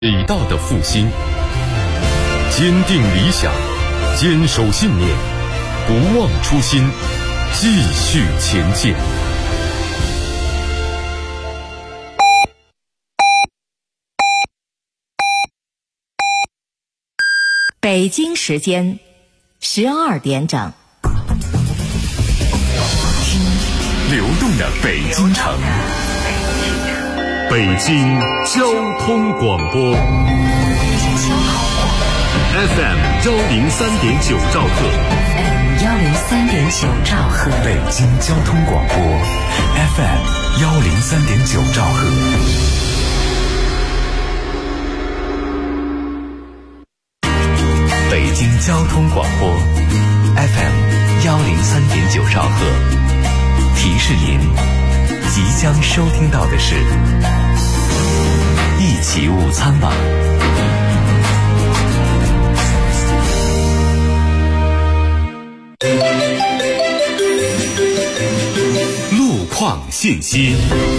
伟大的复兴，坚定理想，坚守信念，不忘初心，继续前进。 北京时间12点整， 流动的北京城，北京交通广播 FM 103.9兆赫 103.9兆赫， 北京交通广播 FM 103.9兆赫。北京交通广播 FM 103.9兆赫，提示您即将收听到的是一起午餐吧。 路况信息。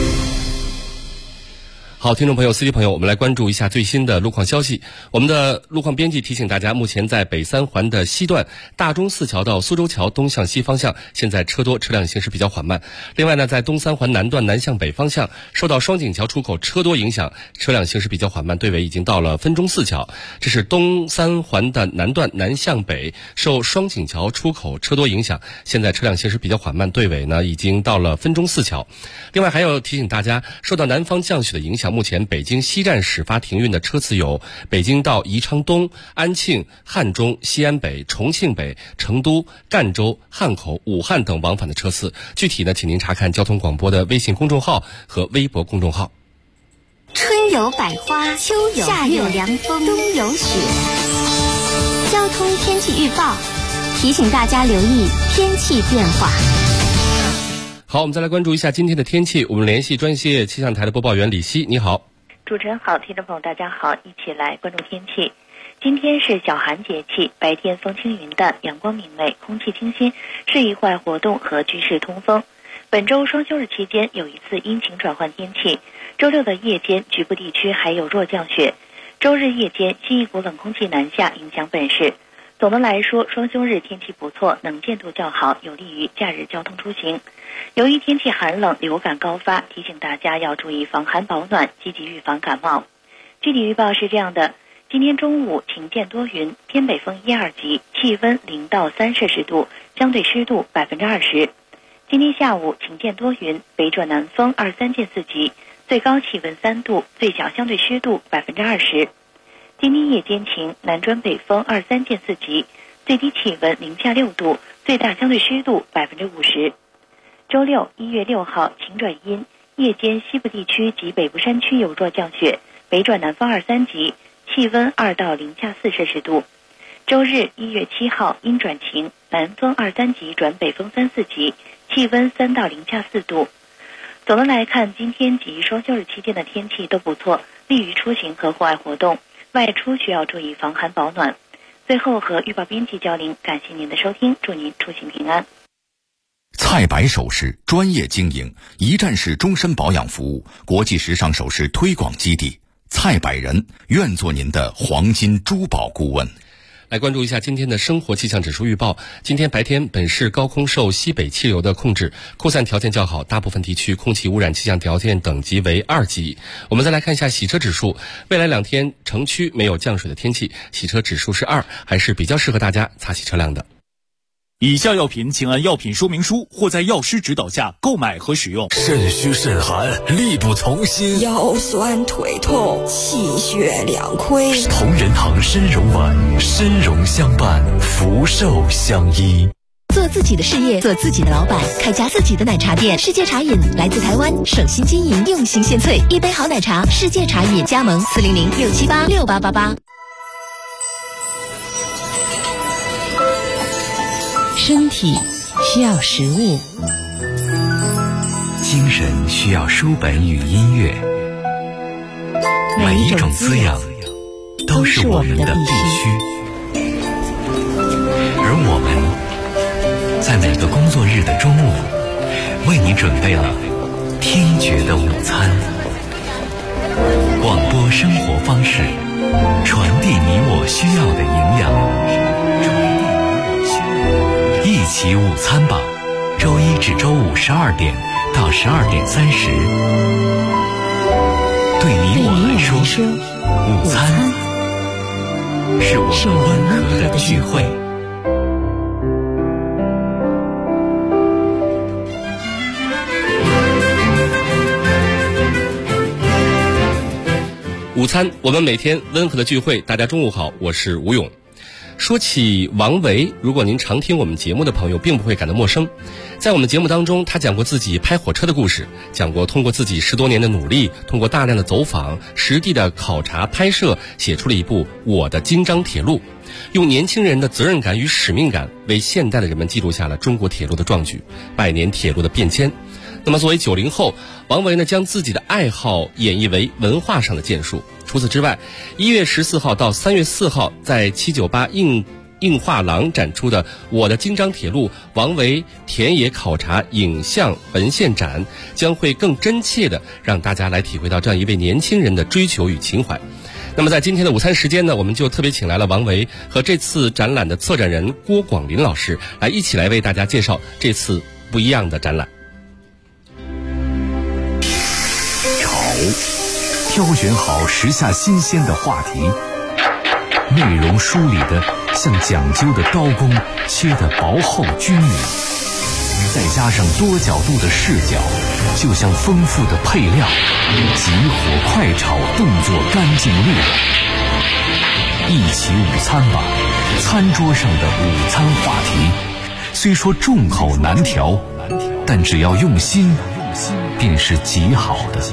好，听众朋友、司机朋友，我们来关注一下最新的路况消息。我们的路况编辑提醒大家，目前在北三环的西段大钟寺桥到苏州桥东向西方向，现在车多，车辆行驶比较缓慢。另外呢，在东三环南段南向北方向，受到双井桥出口车多影响，车辆行驶比较缓慢，队尾已经到了分钟寺桥。这是东三环的南段南向北，受双井桥出口车多影响，现在车辆行驶比较缓慢，队尾呢已经到了分钟寺桥。另外还要提醒大家，受到南方降雪的影响，目前北京西站始发停运的车次有北京到宜昌东、安庆、汉中、西安北、重庆北、成都、赣州、汉口、武汉等往返的车次。具体呢，请您查看交通广播的微信公众号和微博公众号。 春有百花，秋有夏有凉风，冬有雪。交通天气预报提醒大家留意天气变化。 好，我们再来关注一下今天的天气。我们联系专业气象台的播报员李希，你好。 主持人好，听众朋友大家好，一起来关注天气。今天是小寒节气，白天风轻云淡，阳光明媚，空气清新，适宜户外活动和居室通风。本周双休日期间有一次阴晴转换天气，周六的夜间局部地区还有弱降雪，周日夜间新一股冷空气南下，影响本市。总的来说，双休日天气不错，能见度较好，有利于假日交通出行。由于天气寒冷，流感高发，提醒大家要注意防寒保暖，积极预防感冒。具体预报是这样的：今天中午晴见多云，偏北风1、2级，气温0到3摄氏度，相对湿度20%。今天下午晴见多云，北转南风2、3见4级，最高气温3度，最小相对湿度20%。今天夜间晴，南转北风2、3见4级，最低气温0下6度，最大相对湿度50%。周六1月6号晴转阴，夜间西部地区及北部山区有弱降雪，北转南风2、3级，气温2到0下4摄氏度。周日1月7号阴转晴，南风2、3级转北风3、4级，气温3到0下4度。总的来看，今天及双休日期间的天气都不错，利于出行和户外活动，外出需要注意防寒保暖。最后和预报编辑交流，感谢您的收听，祝您出行平安。 蔡白首饰专业经营，一站式终身保养服务，国际时尚首饰推广基地。蔡百人愿做您的黄金珠宝顾问。 来关注一下今天的生活气象指数预报。今天白天本市高空受西北气流的控制，扩散条件较好，大部分地区空气污染气象条件等级为2级。我们再来看一下洗车指数，未来2天城区没有降水的天气，洗车指数是2，还是比较适合大家擦洗车辆的。 以下药品请按药品说明书或在药师指导下购买和使用。 肾虚肾寒，力不从心， 腰酸腿痛，气血两亏。 同仁堂参茸丸，参茸相伴，福寿相依。 做自己的事业，做自己的老板，开家自己的奶茶店。世界茶饮来自台湾，省心经营，用心献萃，一杯好奶茶，世界茶饮。加盟400-678-6888。 身体需要食物， 精神需要书本与音乐，每一种滋养都是我们的必须。而我们在每个工作日的中午，为你准备了听觉的午餐。 广播生活方式，传递你我需要的营养。一起午餐吧，周一至周五12点到12点30。对你我来说，午餐是我们温和的聚会。 午餐，我们每天温和的聚会。大家中午好，我是吴勇。说起王维，如果您常听我们节目的朋友并不会感到陌生。在我们节目当中，他讲过自己拍火车的故事，讲过通过自己10多年的努力，通过大量的走访、实地的考察拍摄，写出了一部《我的京张铁路》，用年轻人的责任感与使命感，为现代的人们记录下了中国铁路的壮举，100年铁路的变迁。那么作为90后，王维呢将自己的爱好演绎为文化上的建树。除此之外，1月14号到3月4号在798映画廊展出的《我的京张铁路》王维田野考察影像文献展，将会更真切地让大家来体会到这样一位年轻人的追求与情怀。那么在今天的午餐时间呢，我们就特别请来了王维和这次展览的策展人郭广林老师，来一起来为大家介绍这次不一样的展览。 挑选好时下新鲜的话题，内容梳理的像讲究的刀工，切得薄厚均匀，再加上多角度的视角，就像丰富的配料，急火快炒，动作干净利落。一起午餐吧，餐桌上的午餐话题，虽说众口难调，但只要用心，便是极好的。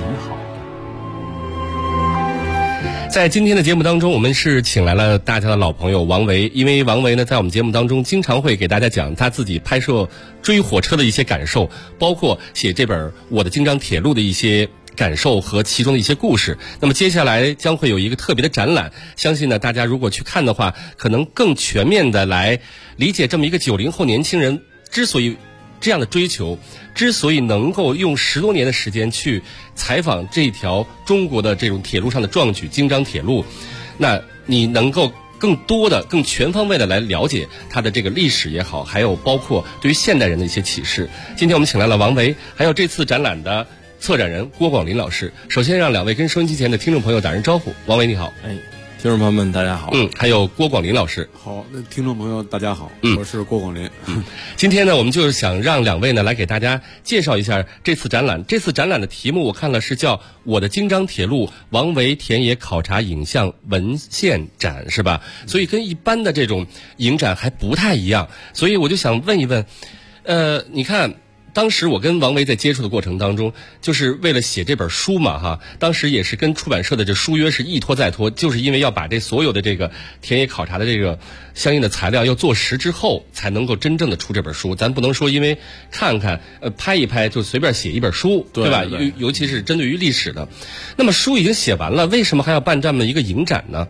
在今天的节目当中，我们是请来了大家的老朋友王维。因为王维呢，在我们节目当中经常会给大家讲他自己拍摄追火车的一些感受，包括写这本《我的京张铁路》的一些感受和其中的一些故事。那么接下来将会有一个特别的展览，相信呢大家如果去看的话，可能更全面的来理解这么一个90后年轻人之所以这样的追求，之所以能够用10多年的时间去采访这条中国的这种铁路上的壮举京张铁路，那你能够更多的更全方位的来了解它的这个历史也好，还有包括对于现代人的一些启示。今天我们请来了王维，还有这次展览的策展人郭广林老师。首先让2位跟收音机前的听众朋友打声招呼。王维你好。 听众朋友们大家好。 还有郭广林老师。 好，那听众朋友大家好，我是郭广林。 今天呢，我们就是想让2位呢来给大家介绍一下这次展览。这次展览的题目我看了是叫《我的京张铁路王维田野考察影像文献展》，是吧？所以跟一般的这种影展还不太一样，所以我就想问一问，你看。当时我跟王维在接触的过程当中，就是为了写这本书嘛哈，当时也是跟出版社的这书约是一拖再拖，就是因为要把这所有的这个田野考察的这个相应的材料要做实之后，才能够真正的出这本书。咱不能说因为看看拍一拍就随便写一本书，对吧？尤其是针对于历史的。那么书已经写完了，为什么还要办这么一个影展呢？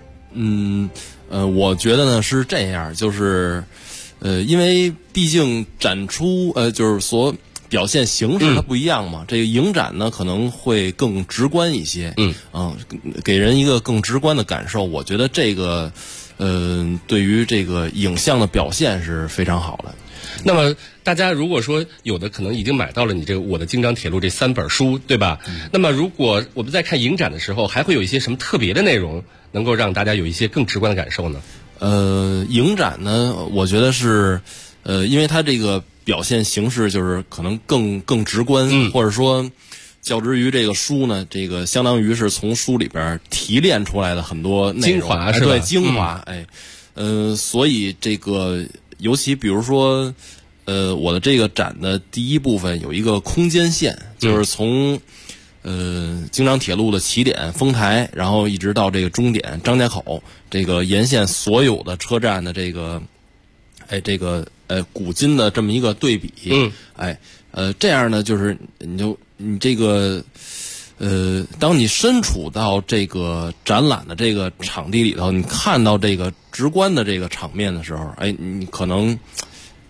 我觉得呢是这样，就是因为毕竟展出就是所表现形式它不一样嘛，这个影展呢可能会更直观一些，给人一个更直观的感受。我觉得这个对于这个影像的表现是非常好的。 那么大家如果说有的可能已经买到了你这个《我的京张铁路》这3本书，对吧？那么如果我们在看影展的时候，还会有一些什么特别的内容能够让大家有一些更直观的感受呢？ 影展呢，我觉得是因为它这个表现形式就是可能更直观，或者说较之于这个书呢，这个相当于是从书里边提炼出来的很多内容， 精华是吧？ 对，精华，所以这个尤其比如说我的这个展的第一部分有一个空间线，就是从京张铁路的起点丰台，然后一直到这个终点张家口，这个沿线所有的车站的这个古今的这么一个对比，这样呢，就是你这个当你身处到这个展览的这个场地里头，你看到这个直观的这个场面的时候，你可能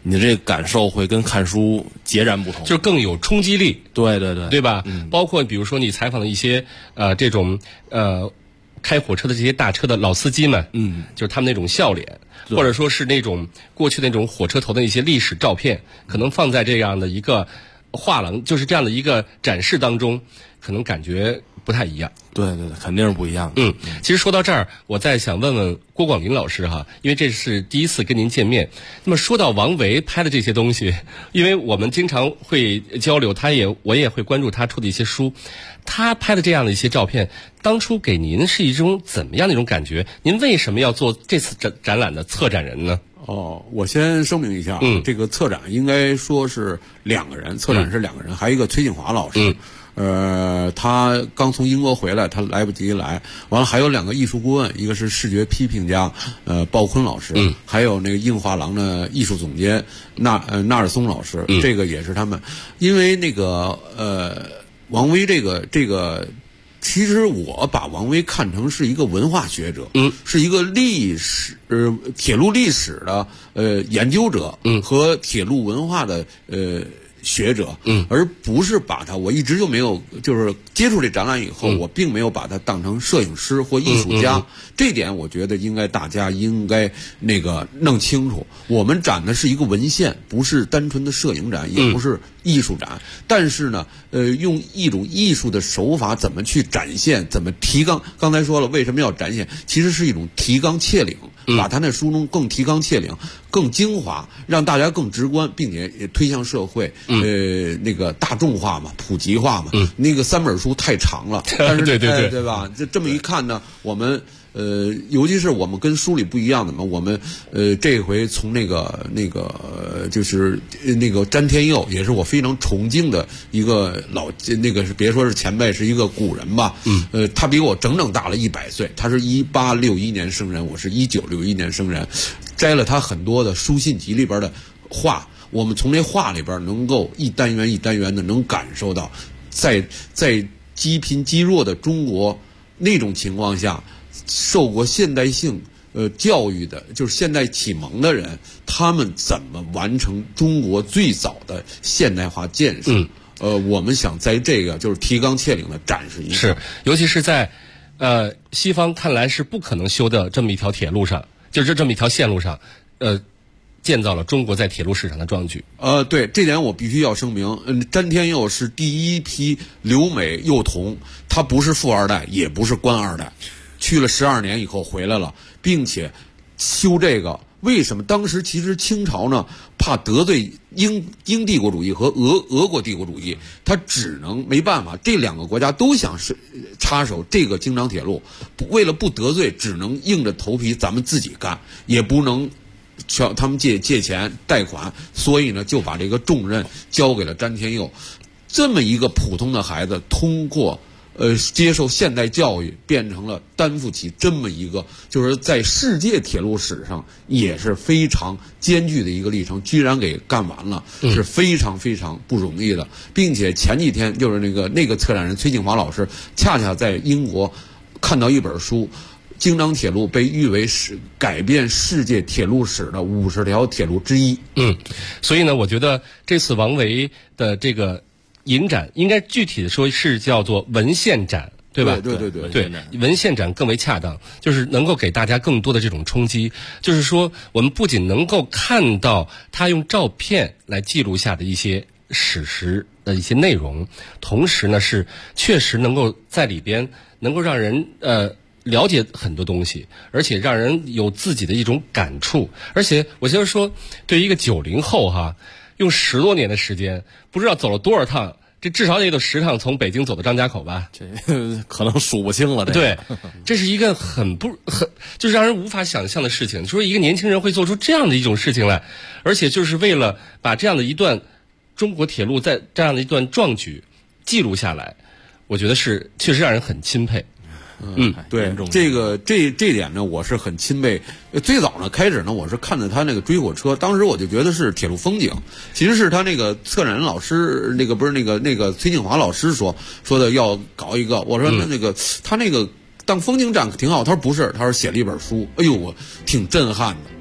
你这感受会跟看书截然不同， 就更有冲击力。 对对对， 对吧？包括比如说你采访的一些这种开火车的这些大车的老司机们，就是他们那种笑脸，或者说是那种过去那种火车头的一些历史照片，可能放在这样的一个画廊，就是这样的一个展示当中，可能感觉不太一样。 对对对，肯定是不一样的。 其实说到这儿，我再想问问郭广林老师哈，因为这是第一次跟您见面。那么说到王维拍的这些东西，因为我们经常会交流，我也会关注他出的一些书，他拍的这样的一些照片，当初给您是一种怎么样的一种感觉？您为什么要做这次展览的策展人呢？ 我先声明一下，这个策展应该说是2个人，策展是2个人，还有一个崔锦华老师。他刚从英国回来，他来不及来。完了，还有2个艺术顾问，一个是视觉批评家鲍坤老师，还有那个映画廊的艺术总监纳尔松老师，这个也是他们。因为那个王维这个，其实我把王维看成是一个文化学者，是一个历史铁路历史的研究者，和铁路文化的学者，而不是把他，我一直就没有，就是接触这展览以后，我并没有把他当成摄影师或艺术家，这点我觉得大家应该那个弄清楚。我们展的是一个文献，不是单纯的摄影展，也不是艺术展，但是呢，用一种艺术的手法怎么去展现，怎么提纲，刚才说了为什么要展现，其实是一种提纲挈领，把他那书中更提纲挈领，更精华，让大家更直观，并且也推向社会，那个大众化嘛，普及化嘛。那个3本书太长了，但是对吧？这么一看呢，我们尤其是我们跟书里不一样的嘛，我们这回从那个就是那个詹天佑，也是我非常崇敬的一个那个是别说是前辈，是一个古人吧。他比我整整大了100岁，他是1861年生人，我是1961年生人，摘了他很多的书信集里边的话，我们从这话里边能够一单元一单元的能感受到，在积贫积弱的中国那种情况下，受过现代性教育的，就是现代启蒙的人，他们怎么完成中国最早的现代化建设？我们想在这个就是提纲挈领的展示一下， 是，尤其是在西方看来是不可能修的这么一条铁路上，就是这么一条线路上，建造了中国在铁路史上的壮举。 对，这点我必须要声明。詹天佑是第一批留美幼童，他不是富二代，也不是官二代，去了12年以后回来了，并且修这个。为什么当时其实清朝呢，怕得罪英帝国主义和俄国帝国主义，他只能没办法，这2个国家都想是插手这个京张铁路，为了不得罪，只能硬着头皮咱们自己干，也不能向他们借钱贷款，所以呢就把这个重任交给了詹天佑。这么一个普通的孩子，通过接受现代教育，变成了担负起这么一个，就是在世界铁路史上也是非常艰巨的一个历程，居然给干完了，是非常非常不容易的。并且前几天就是那个策展人崔锦华老师，恰恰在英国看到一本书，京张铁路被誉为是改变世界铁路史的50条铁路之一。 所以呢，我觉得这次王维的这个影展应该具体的说是叫做文献展，对吧？ 对， 文献展更为恰当，就是能够给大家更多的这种冲击。就是说，我们不仅能够看到他用照片来记录下的一些史实的一些内容，同时呢是确实能够在里边能够让人了解很多东西，而且让人有自己的一种感触。而且我就是说，对于一个90后哈，用10多年的时间，不知道走了多少趟，这至少也有10趟从北京走到张家口吧？ 这可能数不清了。 对，这是一个就是让人无法想象的事情。说一个年轻人会做出这样的一种事情来，而且就是为了把这样的一段中国铁路在这样的一段壮举记录下来，我觉得是确实让人很钦佩。 对，这点呢，我是很钦佩。最早呢，开始呢，我是看着他那个追火车，当时我就觉得是铁路风景，其实是他那个策展人老师，不是那个崔锦华老师说的要搞一个，我说那个他那个当风景展挺好，他说不是，他说写了一本书，哎呦，我挺震撼的。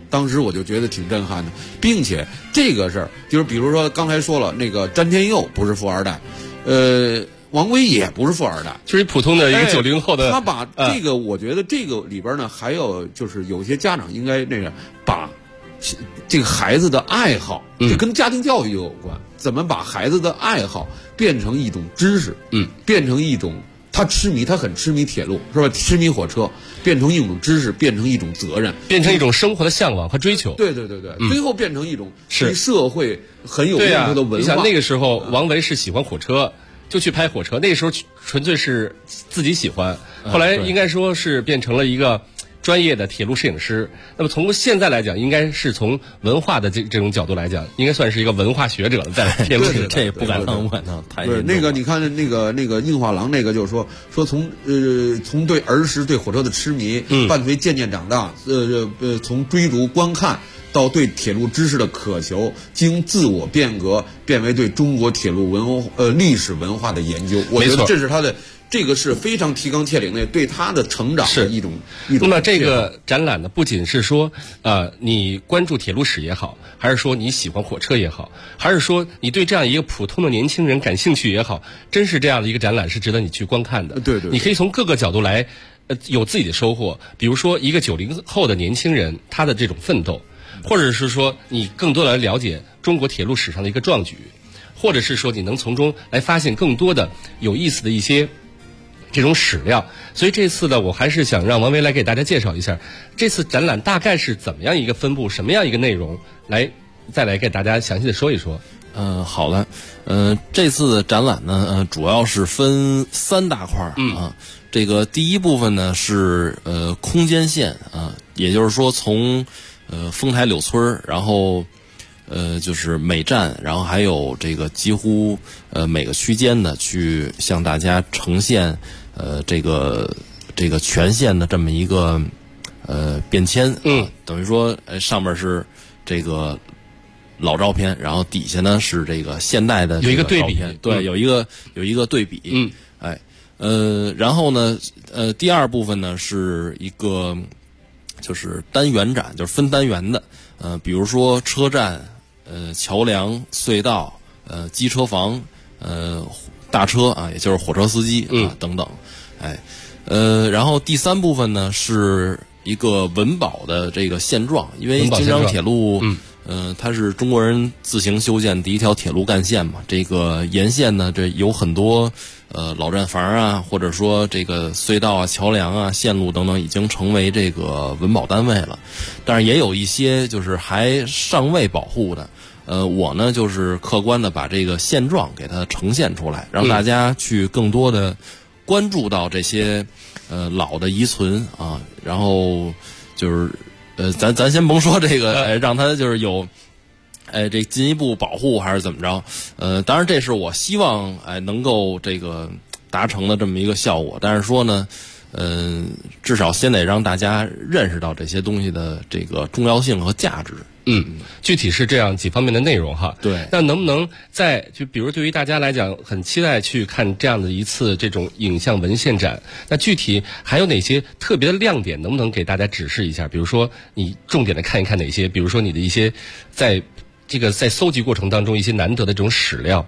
当时我就觉得挺震撼的，并且这个事儿就是比如说刚才说了，那个詹天佑不是富二代，王威也不是富二代， 就是普通的一个90后的。 他把这个，我觉得这个里边呢，还有就是有些家长应该那个把这个孩子的爱好，这跟家庭教育有关，怎么把孩子的爱好变成一种知识，变成一种他很痴迷铁路是吧？痴迷火车，变成一种知识，变成一种责任， 变成一种生活的向往和追求。 对，最后变成一种对社会很有用处的文化。 你想那个时候，王维是喜欢火车。就去拍火车，那时候纯粹是自己喜欢，后来应该说是变成了一个专业的铁路摄影师。那么从现在来讲，应该是从文化的这种角度来讲，应该算是一个文化学者了，在铁路这也不敢当，不敢当。太那个你看那个映画廊那个就是说从对儿时对火车的痴迷，伴随渐渐长大，从追逐观看。到对铁路知识的渴求，经自我变革，变为对中国铁路历史文化的研究。我觉得这是他的这个是非常提纲挈领的，对他的成长的一种。 那么这个展览呢，不仅是说你关注铁路史也好，还是说你喜欢火车也好，还是说你对这样一个普通的年轻人感兴趣也好，真是这样的一个展览是值得你去观看的。 对， 你可以从各个角度来有自己的收获。比如说一个90后的年轻人，他的这种奋斗。或者是说你更多的了解中国铁路史上的一个壮举，或者是说你能从中来发现更多的有意思的一些这种史料。所以这次呢，我还是想让王维来给大家介绍一下这次展览大概是怎么样一个分布，什么样一个内容，再来给大家详细的说一说。 好的，这次的展览呢，主要是分3大块啊。这个第一部分呢是空间线啊，也就是说从丰台柳村，然后就是每站，然后还有这个几乎每个区间呢，去向大家呈现这个全线的这么一个变迁。等于说上面是这个老照片，然后底下呢是这个现代的这个照片，有一个对比，对，有一个对比。然后呢第二部分呢是一个。就是单元展，就是分单元的，比如说车站、桥梁、隧道、机车房、大车啊，也就是火车司机啊等等，然后第3部分呢是一个文保的这个现状，因为京张铁路，它是中国人自行修建第一条铁路干线嘛，这个沿线呢，这有很多。老站房啊，或者说这个隧道啊、桥梁啊、线路等等，已经成为这个文保单位了。但是也有一些就是还尚未保护的。我呢就是客观的把这个现状给它呈现出来，让大家去更多的关注到这些老的遗存啊。然后就是咱先甭说这个，让它就是有。这进一步保护还是怎么着？当然这是我希望能够这个达成的这么一个效果。但是说呢，至少先得让大家认识到这些东西的这个重要性和价值。 具体是这样几方面的内容哈。 对。 那能不能就比如对于大家来讲，很期待去看这样的一次这种影像文献展，那具体还有哪些特别的亮点？能不能给大家指示一下？比如说你重点的看一看哪些？比如说你的一些在搜集过程当中一些难得的这种史料。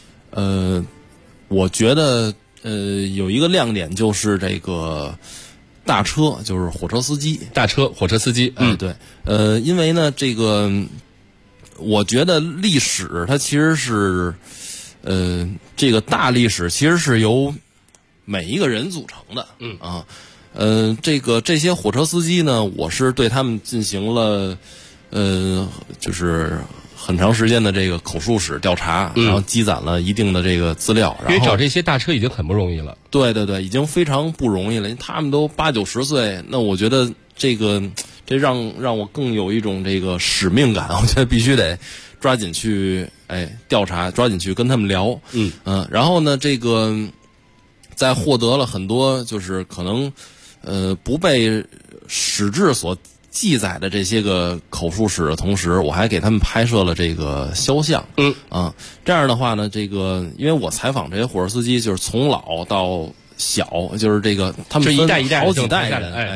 我觉得有一个亮点就是这个大车，就是火车司机。 火车司机。 对。因为呢，这个我觉得历史它其实是这个大历史其实是由每一个人组成的。这些火车司机呢，我是对他们进行了就是很长时间的这个口述史调查，然后积攒了一定的这个资料。 因为找这些大车已经很不容易了。 对，已经非常不容易了。他们都80、90岁，那我觉得这让我更有一种这个使命感。我觉得必须得抓紧去调查，抓紧去跟他们聊。然后呢，这个在获得了很多就是可能不被史志所记载的这些个口述史的同时，我还给他们拍摄了这个肖像。这样的话呢，这个因为我采访这些火车司机，就是从老到小，就是这个他们分好几代人，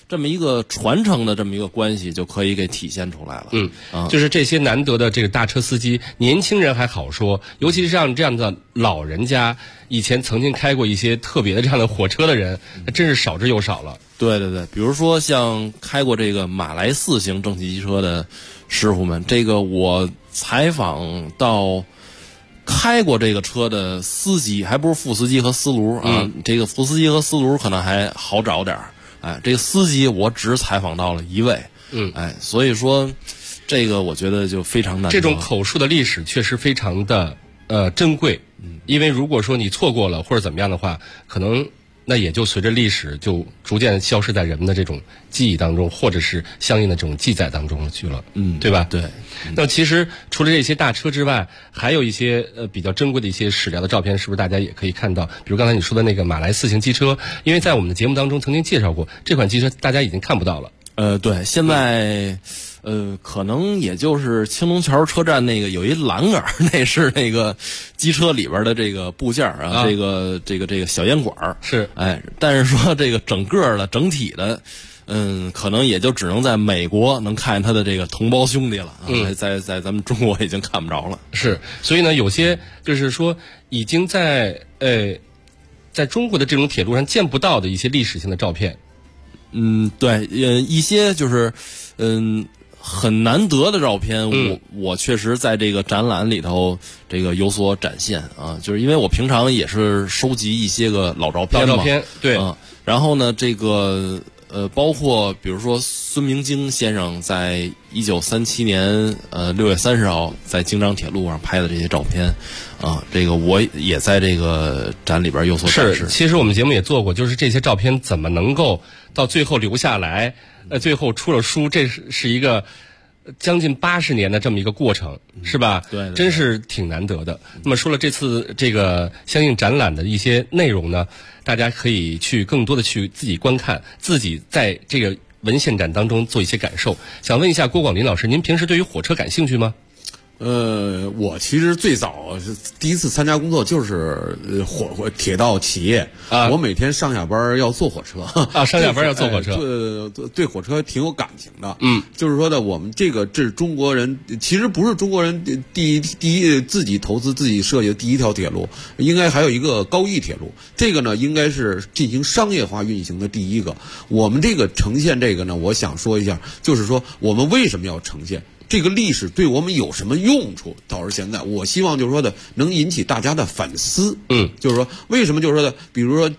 这么一个传承的这么一个关系就可以给体现出来了。 就是这些难得的这个大车司机，年轻人还好说，尤其是像这样的老人家，以前曾经开过一些特别的这样的火车的人，真是少之又少了。 对对对，比如说像开过这个马来4型蒸汽机车的师傅们，这个我采访到开过这个车的司机，还不是副司机和司炉啊。这个副司机和司炉可能还好找点儿，哎，这个司机我只采访到了1位，所以说这个我觉得就非常难得。 这种口述的历史确实非常的珍贵，因为如果说你错过了或者怎么样的话，可能那也就随着历史就逐渐消失在人们的这种记忆当中，或者是相应的这种记载当中去了，对吧？ 对。 那其实除了这些大车之外，还有一些比较珍贵的一些史料的照片，是不是大家也可以看到？比如刚才你说的那个马来4型机车，因为在我们的节目当中曾经介绍过这款机车，大家已经看不到了。 对，现在可能也就是青龙桥车站那个有一栏杆，那是那个机车里边的这个部件啊，这个小烟管是， 但是说这个整个的整体的，可能也就只能在美国能看见他的这个同胞兄弟了，在咱们中国已经看不着了。 是，所以呢，有些就是说已经在中国的这种铁路上见不到的一些历史性的照片。 对，一些就是很难得的照片，我确实在这个展览里头这个有所展现啊，就是因为我平常也是收集一些个老照片嘛， 对， 然后呢，这个包括比如说孙明京先生在1937年6月30号在京张铁路上拍的这些照片啊，这个我也在这个展里边有所展示。 是，其实我们节目也做过，就是这些照片怎么能够到最后留下来，最后出了书，这是一个将近80年的这么一个过程，是吧？ 对， 真是挺难得的。那么说了这次这个相应展览的一些内容呢，大家可以去更多的去自己观看，自己在这个文献展当中做一些感受。想问一下郭广林老师，您平时对于火车感兴趣吗？ 我其实最早是第一次参加工作就是铁道企业啊，我每天上下班要坐火车啊，上下班要坐火车， 对火车挺有感情的。就是说呢，我们这是中国人，其实不是中国人第一自己投资自己设计的第一条铁路，应该还有一个高义铁路，这个呢应该是进行商业化运行的第一个。我们这个呈现这个呢，我想说一下，就是说我们为什么要呈现这个历史，对我们有什么用处？到现在，我希望就是说的能引起大家的反思。就是说为什么就是说的，比如说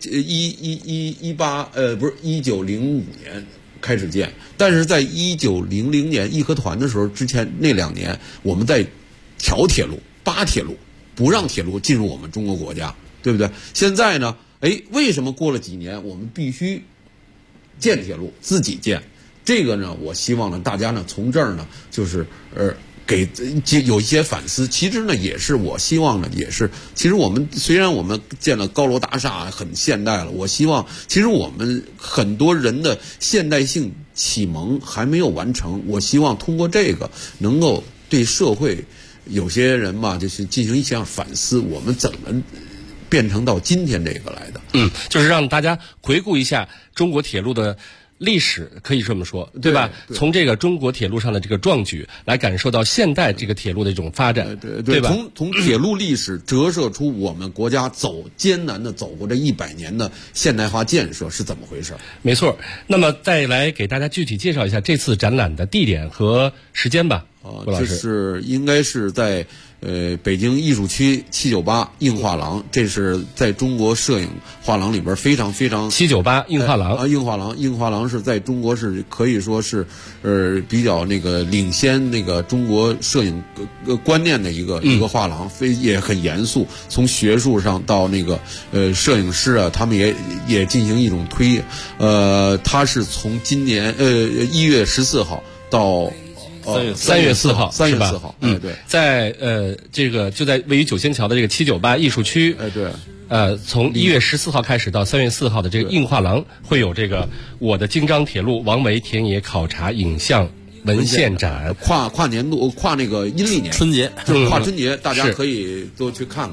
1905年开始建，但是在1900年义和团的时候之前那2年，我们在调铁路、扒铁路，不让铁路进入我们中国国家，对不对？现在呢，为什么过了几年我们必须建铁路，自己建？这个呢，我希望呢，大家呢从这儿呢，就是给有一些反思。其实呢，也是我希望呢，也是其实我们虽然我们建了高楼大厦，很现代了，我希望其实我们很多人的现代性启蒙还没有完成。我希望通过这个能够对社会有些人嘛，就是进行一项反思，我们怎么变成到今天这个来的？ 就是让大家回顾一下中国铁路的历史，可以这么说，对吧？从这个中国铁路上的这个壮举来感受到现代这个铁路的一种发展，对吧？ 从铁路历史折射出我们国家艰难的走过这100年的现代化建设是怎么回事？ 没错。那么再来给大家具体介绍一下这次展览的地点和时间吧。郭老师， 这是应该是在北京艺术区798映画廊，这是在中国摄影画廊里边非常非常 798映画廊映画廊是在中国是可以说是比较那个领先那个中国摄影观念的一个画廊，也很严肃，从学术上到那个摄影师啊，他们也进行一种推他是从今年1月14号到 3月4号 ，3月4号，对， 在这个就在位于九仙桥的这个798艺术区， 对， 从1月14号开始到3月4号的这个映画廊会有这个我的京张铁路王维田野考察影像文献展， 跨年度跨那个阴历年春节， 就是跨春节，大家可以都去看看去。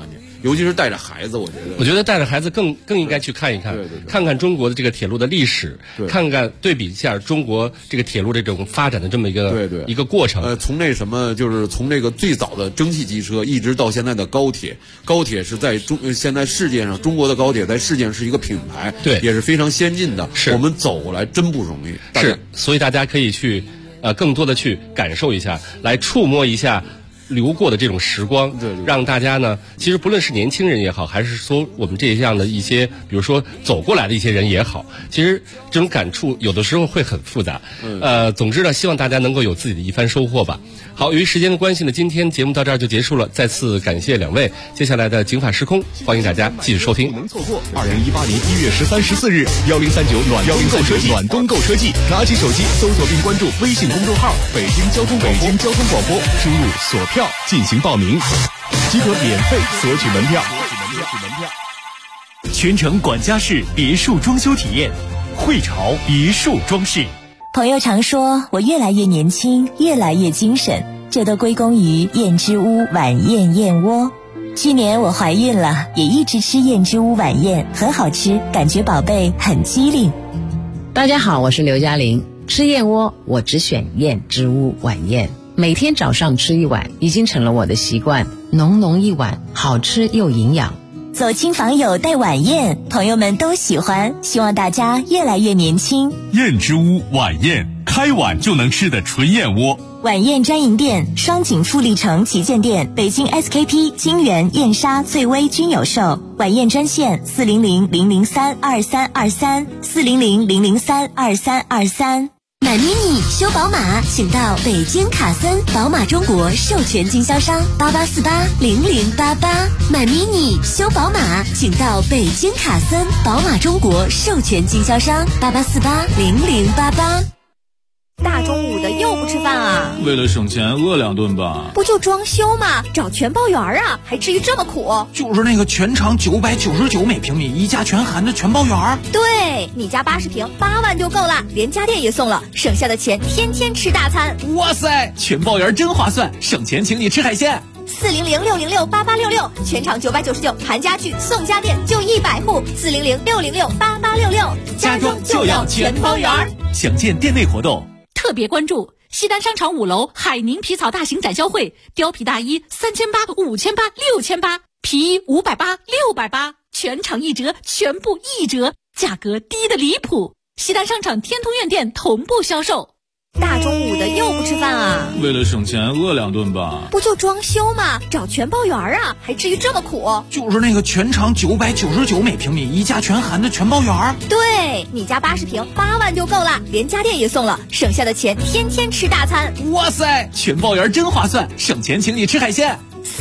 尤其是带着孩子，我觉得带着孩子更应该去看一看，看看中国的这个铁路的历史，看看对比一下中国这个铁路这种发展的这么一个过程。 从那什么，就是从这个最早的蒸汽机车，一直到现在的高铁。高铁是在现在世界上，中国的高铁在世界上是一个品牌， 对， 也是非常先进的。 是， 我们走过来真不容易。 是，所以大家可以去更多的去感受一下，来触摸一下流过的这种时光，让大家呢，其实不论是年轻人也好，还是说我们这样的一些，比如说走过来的一些人也好，其实这种感触有的时候会很复杂。总之呢，希望大家能够有自己的一番收获吧。好，由于时间的关系呢，今天节目到这儿就结束了。再次感谢两位，接下来的警法时空，欢迎大家继续收听。 不能错过2018年1月13、14日1039暖冬购车季，拿起手机搜索并关注微信公众号北京交通广播，输入索票进行报名，即可免费索取门票。 全程管家式别墅装修体验，汇潮别墅装饰。 朋友常说我越来越年轻，越来越精神，这都归功于燕之屋晚宴燕窝。去年我怀孕了，也一直吃燕之屋晚宴，很好吃，感觉宝贝很机灵。 大家好，我是刘嘉玲。吃燕窝我只选燕之屋晚宴，每天早上吃一碗已经成了我的习惯，浓浓一碗，好吃又营养。 走亲访友带晚宴，朋友们都喜欢，希望大家越来越年轻。 燕之屋晚宴，开碗就能吃的纯燕窝。 晚宴专营店：双井富力城旗舰店、北京 SKP、金源、燕莎、翠微均有售。晚宴专线400-003-2323，400-003-2323。买 mini 修宝马，请到北京卡森宝马中国授权经销商88480088。买 mini 修宝马，请到北京卡森宝马中国授权经销商88480088。 大中午的又不吃饭啊？ 为了省钱饿2顿吧。 不就装修吗？找全包园啊，还至于这么苦？ 就是那个全长999每平米，一家全含的全包园。 对，你家80平8万就够了，连家电也送了，省下的钱天天吃大餐。 哇塞，全包园真划算，省钱请你吃海鲜。 400-606-8866，全场999，含家具送家电就100户。400-606-8866， 家装就要全包园。 详见店内活动。 特别关注西单商场5楼海宁皮草大型展销会，貂皮大衣3800、5800、6800，皮衣580、680，全场1折，全部1折，价格低得离谱。西单商场天通苑店同步销售。 大中午的又不吃饭啊？ 为了省钱饿2顿吧。 不就装修吗？找全包园啊，还至于这么苦？ 就是那个全长999每平米，一家全含的全包园。 对，你家80平8万就够了，连家电也送了，省下的钱天天吃大餐。 哇塞，全包园真划算，省钱请你吃海鲜。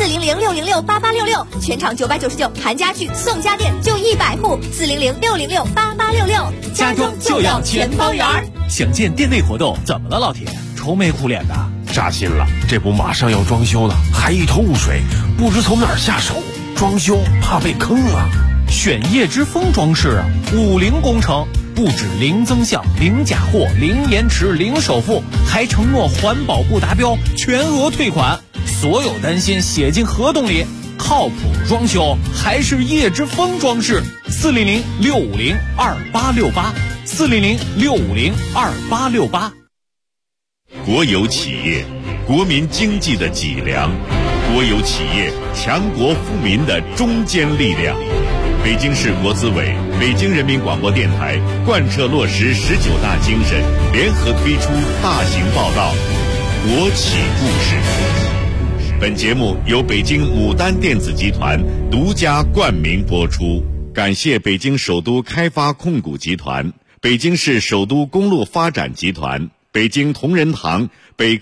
400-606-8866，全场999，含家具送家电就100户。400-606-8866， 家装就要全包园。 详见店内活动。 怎么了，老铁？愁眉苦脸的？ 扎心了，这不马上要装修了，还一头雾水，不知从哪儿下手。装修怕被坑了。 选叶之峰装饰啊，50工程，不止零增项、零假货、零延迟、零首付，还承诺环保不达标全额退款。所有担心写进合同里，靠谱装修还是叶之峰装饰。400-650-2868，400-650-2868。 国有企业，国民经济的脊梁；国有企业，强国富民的中坚力量。北京市国资委、北京人民广播电台贯彻落实19大精神，联合推出大型报道《国企故事》。本节目由北京牡丹电子集团独家冠名播出，感谢北京首都开发控股集团、北京市首都公路发展集团、北京同仁堂、北